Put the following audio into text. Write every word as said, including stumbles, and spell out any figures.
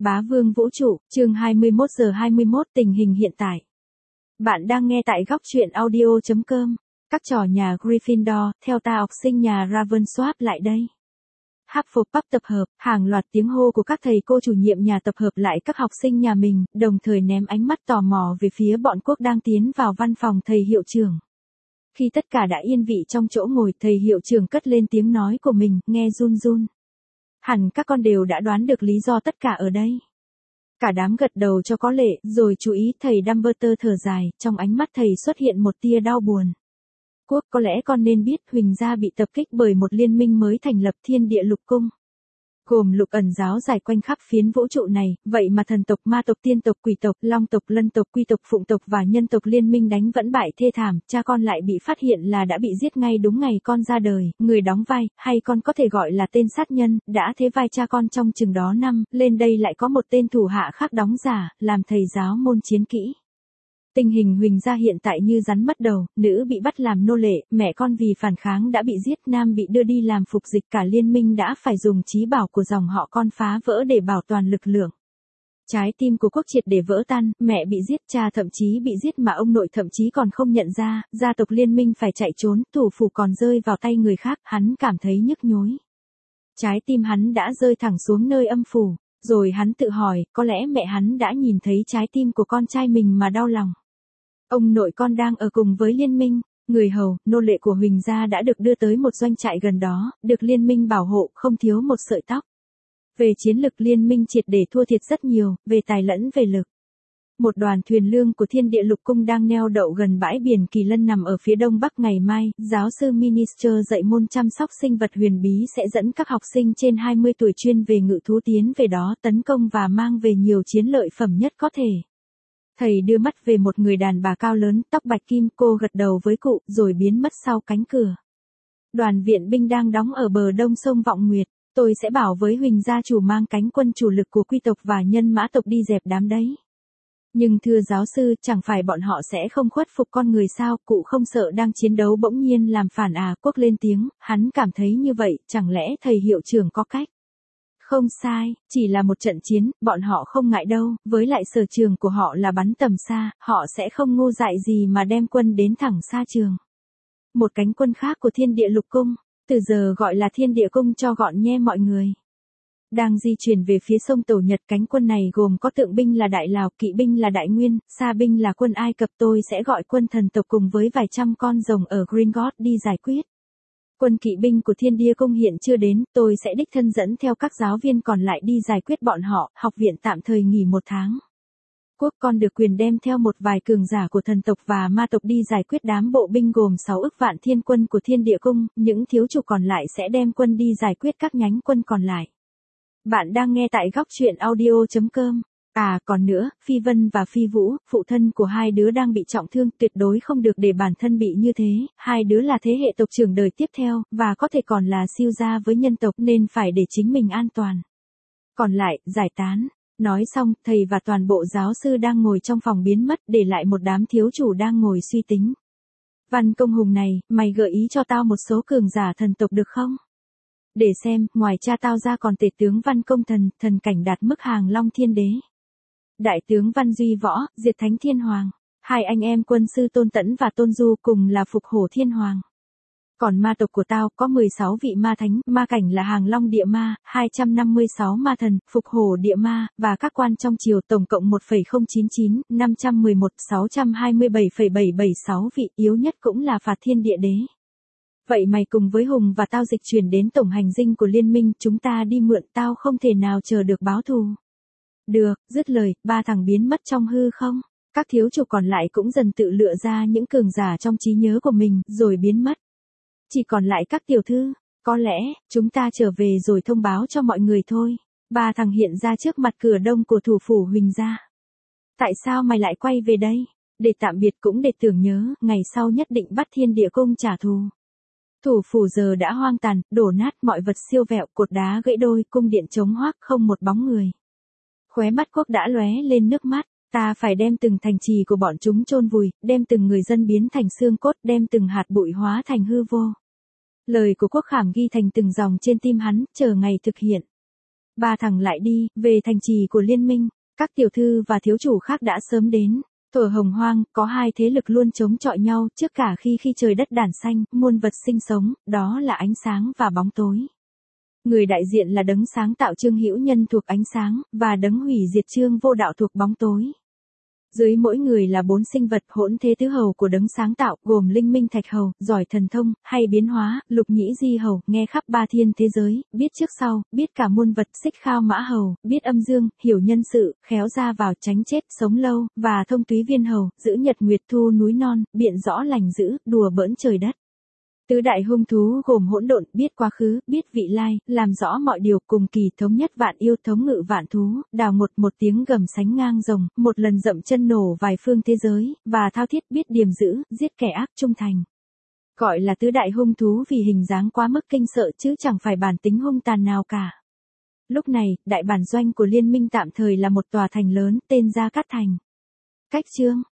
Bá vương vũ trụ, chương hai mươi mốt giờ hai mươi mốt tình hình hiện tại. Bạn đang nghe tại góc truyện audio chấm com. Các trò nhà Gryffindor, theo ta học sinh nhà Ravensworth lại đây. Hufflepuff tập hợp, hàng loạt tiếng hô của các thầy cô chủ nhiệm nhà tập hợp lại các học sinh nhà mình, đồng thời ném ánh mắt tò mò về phía bọn Quốc đang tiến vào văn phòng thầy hiệu trưởng. Khi tất cả đã yên vị trong chỗ ngồi, thầy hiệu trưởng cất lên tiếng nói của mình, nghe run run. Hẳn các con đều đã đoán được lý do tất cả ở đây. Cả đám gật đầu cho có lệ, rồi chú ý thầy Dumbledore thở dài, trong ánh mắt thầy xuất hiện một tia đau buồn. Quốc, có lẽ con nên biết Huỳnh gia bị tập kích bởi một liên minh mới thành lập Thiên Địa Lục Cung. Gồm lục ẩn giáo dài quanh khắp phiến vũ trụ này, vậy mà thần tộc, ma tộc, tiên tộc, quỷ tộc, long tộc, lân tộc, quy tộc, phụng tộc và nhân tộc liên minh đánh vẫn bại thê thảm, cha con lại bị phát hiện là đã bị giết ngay đúng ngày con ra đời, người đóng vai, hay con có thể gọi là tên sát nhân, đã thế vai cha con trong chừng đó năm, lên đây lại có một tên thủ hạ khác đóng giả, làm thầy giáo môn chiến kỹ. Tình hình Huỳnh gia hiện tại như rắn mất đầu, nữ bị bắt làm nô lệ, mẹ con vì phản kháng đã bị giết, nam bị đưa đi làm phục dịch, cả liên minh đã phải dùng trí bảo của dòng họ con phá vỡ để bảo toàn lực lượng. Trái tim của Quốc triệt để vỡ tan, mẹ bị giết, cha thậm chí bị giết mà ông nội thậm chí còn không nhận ra, gia tộc liên minh phải chạy trốn, thủ phủ còn rơi vào tay người khác, hắn cảm thấy nhức nhối. Trái tim hắn đã rơi thẳng xuống nơi âm phủ, rồi hắn tự hỏi, có lẽ mẹ hắn đã nhìn thấy trái tim của con trai mình mà đau lòng. Ông nội con đang ở cùng với liên minh, người hầu, nô lệ của Huỳnh gia đã được đưa tới một doanh trại gần đó, được liên minh bảo hộ, không thiếu một sợi tóc. Về chiến lực liên minh triệt để thua thiệt rất nhiều, về tài lẫn về lực. Một đoàn thuyền lương của Thiên Địa Lục Cung đang neo đậu gần bãi biển Kỳ Lân nằm ở phía đông bắc. Ngày mai, giáo sư Minister dạy môn chăm sóc sinh vật huyền bí sẽ dẫn các học sinh trên hai mươi tuổi chuyên về ngự thú tiến về đó tấn công và mang về nhiều chiến lợi phẩm nhất có thể. Thầy đưa mắt về một người đàn bà cao lớn, tóc bạch kim, cô gật đầu với cụ, rồi biến mất sau cánh cửa. Đoàn viện binh đang đóng ở bờ đông sông Vọng Nguyệt, tôi sẽ bảo với Huỳnh gia chủ mang cánh quân chủ lực của quy tộc và nhân mã tộc đi dẹp đám đấy. Nhưng thưa giáo sư, chẳng phải bọn họ sẽ không khuất phục con người sao, cụ không sợ đang chiến đấu bỗng nhiên làm phản à? Quốc lên tiếng, hắn cảm thấy như vậy, chẳng lẽ thầy hiệu trưởng có cách? Không sai, chỉ là một trận chiến, bọn họ không ngại đâu, với lại sở trường của họ là bắn tầm xa, họ sẽ không ngu dại gì mà đem quân đến thẳng xa trường. Một cánh quân khác của Thiên Địa Lục Cung, từ giờ gọi là Thiên Địa Cung cho gọn nhe mọi người. Đang di chuyển về phía sông Tổ Nhật, cánh quân này gồm có tượng binh là Đại Lào, kỵ binh là Đại Nguyên, xa binh là quân Ai Cập. Tôi sẽ gọi quân thần tộc cùng với vài trăm con rồng ở Gringotts đi giải quyết. Quân kỵ binh của Thiên Địa Cung hiện chưa đến, tôi sẽ đích thân dẫn theo các giáo viên còn lại đi giải quyết bọn họ, học viện tạm thời nghỉ một tháng. Quốc, con được quyền đem theo một vài cường giả của thần tộc và ma tộc đi giải quyết đám bộ binh gồm sáu ức vạn thiên quân của Thiên Địa Cung, những thiếu chủ còn lại sẽ đem quân đi giải quyết các nhánh quân còn lại. Bạn đang nghe tại góc truyện audio chấm com. À, còn nữa, Phi Vân và Phi Vũ, phụ thân của hai đứa đang bị trọng thương, tuyệt đối không được để bản thân bị như thế, hai đứa là thế hệ tộc trưởng đời tiếp theo, và có thể còn là siêu gia với nhân tộc nên phải để chính mình an toàn. Còn lại, giải tán. Nói xong, thầy và toàn bộ giáo sư đang ngồi trong phòng biến mất, để lại một đám thiếu chủ đang ngồi suy tính. Văn Công Hùng này, mày gợi ý cho tao một số cường giả thần tộc được không? Để xem, ngoài cha tao ra còn tể tướng Văn Công Thần, thần cảnh đạt mức hàng Long Thiên Đế. Đại tướng Văn Duy Võ, Diệt Thánh Thiên Hoàng. Hai anh em quân sư Tôn Tẫn và Tôn Du cùng là Phục Hổ Thiên Hoàng. Còn ma tộc của tao có mười sáu vị ma thánh, ma cảnh là hàng Long Địa Ma, hai trăm năm mươi sáu ma thần, Phục Hổ Địa Ma, và các quan trong triều tổng cộng một phẩy không chín chín, năm trăm mười một, sáu trăm hai mươi bảy phẩy bảy bảy sáu vị, yếu nhất cũng là Phạt Thiên Địa Đế. Vậy mày cùng với Hùng và tao dịch chuyển đến tổng hành dinh của liên minh, chúng ta đi mượn, tao không thể nào chờ được báo thù. Được, dứt lời, ba thằng biến mất trong hư không. Các thiếu chủ còn lại cũng dần tự lựa ra những cường giả trong trí nhớ của mình, rồi biến mất. Chỉ còn lại các tiểu thư, có lẽ, chúng ta trở về rồi thông báo cho mọi người thôi. Ba thằng hiện ra trước mặt cửa đông của thủ phủ Huỳnh gia. Tại sao mày lại quay về đây? Để tạm biệt cũng để tưởng nhớ, ngày sau nhất định bắt Thiên Địa Cung trả thù. Thủ phủ giờ đã hoang tàn, đổ nát, mọi vật siêu vẹo, cột đá gãy đôi, cung điện trống hoác, không một bóng người. Khóe mắt Quốc đã lóe lên nước mắt, ta phải đem từng thành trì của bọn chúng chôn vùi, đem từng người dân biến thành xương cốt, đem từng hạt bụi hóa thành hư vô. Lời của Quốc khảm ghi thành từng dòng trên tim hắn, chờ ngày thực hiện. Ba thằng lại đi, về thành trì của liên minh, các tiểu thư và thiếu chủ khác đã sớm đến. Thuở Hồng Hoang, có hai thế lực luôn chống chọi nhau, trước cả khi khi trời đất đản xanh, muôn vật sinh sống, đó là ánh sáng và bóng tối. Người đại diện là đấng sáng tạo Trương Hữu Nhân thuộc ánh sáng, và đấng hủy diệt Trương Vô Đạo thuộc bóng tối. Dưới mỗi người là bốn sinh vật hỗn thế tứ hầu của đấng sáng tạo, gồm linh minh thạch hầu, giỏi thần thông, hay biến hóa, lục nhĩ di hầu, nghe khắp ba thiên thế giới, biết trước sau, biết cả muôn vật, xích khao mã hầu, biết âm dương, hiểu nhân sự, khéo ra vào, tránh chết, sống lâu, và thông túy viên hầu, giữ nhật nguyệt thu núi non, biện rõ lành dữ, đùa bỡn trời đất. Tứ đại hung thú gồm hỗn độn, biết quá khứ, biết vị lai, làm rõ mọi điều, cùng kỳ thống nhất vạn yêu, thống ngự vạn thú, đào một một tiếng gầm sánh ngang rồng, một lần dậm chân nổ vài phương thế giới, và thao thiết biết điềm giữ, giết kẻ ác trung thành. Gọi là tứ đại hung thú vì hình dáng quá mức kinh sợ chứ chẳng phải bản tính hung tàn nào cả. Lúc này, đại bản doanh của liên minh tạm thời là một tòa thành lớn, tên Gia Cát Thành. Cách chương